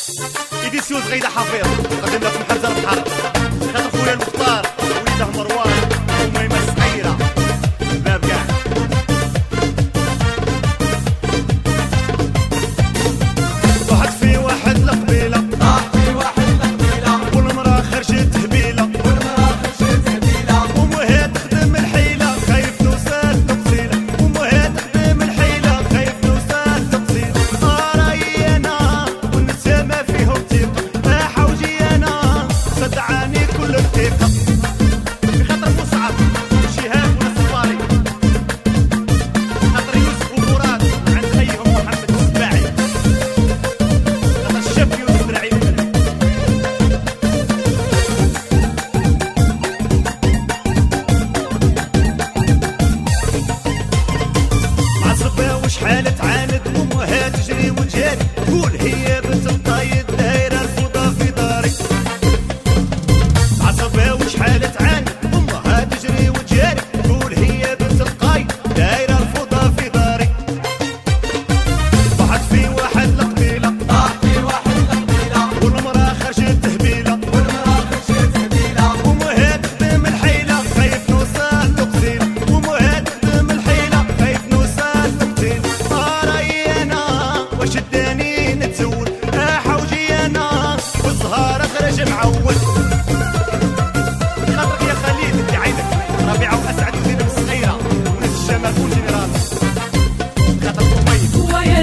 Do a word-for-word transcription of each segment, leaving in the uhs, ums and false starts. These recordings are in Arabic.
إديسيون غيدا حفيظ قدم لكم حمزة البحر خاطر خويا المختار وليده مروان وميمة السحيرة باب كاع طاحت في واحد القبيلة طاحت في واحد القبيلة والمرأة خرجت هبيلة والمرأة خرجت هبيلة وموهي تخدم الحيلة خايف توصل تقصيلة وموهي تخدم الحيلة خايف توصل تقصيلة رايي أنا والنسامة فيهم ثقة حوجي أنا صدعاني كل الثقة بخاطر مصعب شهاب ونصفاري خاطر يوسف ومراد عند خيهم محمد السباعي خاطر الشاب يوسف العيون عصبة وشحال تعاند وامها تجري وتجاري تقول هي بنت الطايد دايرة الفوضى في داري عصبة وشحال تعاند وامها تجري وتجاري تقول هي بنت القايد دايرة الفوضى في داري طاحت في واحد القبيلة طاحت في واحد القبيلة والمرأة خرجت هبيلة والمرأة خرجت هبيلة وموهي تخدم الحيلة خايف نوصل تقتيل وموهي تخدم الحيلة خايف نوصل تقتيل رايي أنا واش اداني نتزود حوجي أنا والزهار خرج معود خاطرك يا خليل انت عينك ربيعة وأسعد وزينب الصغيرة وناس الشمال والجنرال خاطر مميز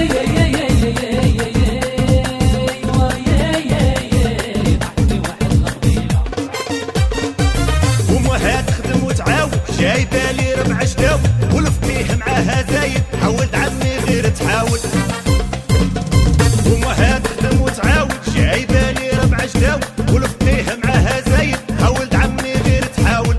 وموها تخدم وتعاود جايبه لي ربع جداو والفقيه معاها زايد حاولت عمي غير تحاول وموها تخدم وتعاود جايبه لي ربع جداو والفقيه معاها زايد حاولت عمي غير تحاول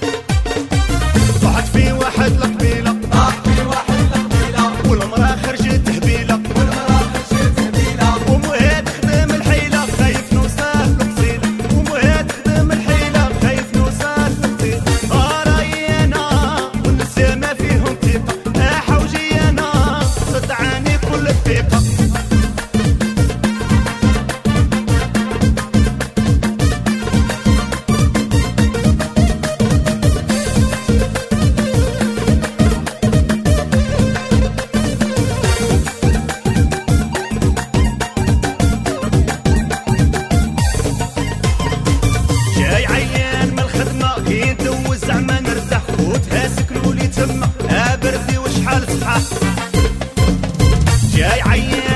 طاحت في واحد القبيله طاحت في واحد القبيلة والمراه خرجت هبيله والمرأة خرجت هبيلة وموها تخدم الحيله خايف نوصل لقصيله وموها تخدم الحيله خايف نوصل لقصيله رايي انا والنسامه فيهم ثقه حوجي انا صدعاني كل الثقه جاي عيان من الخدمة كي ندوز زعما نرتاح خوتها سكنوا لي تما ها بردي وشحال صحاح جاي عيان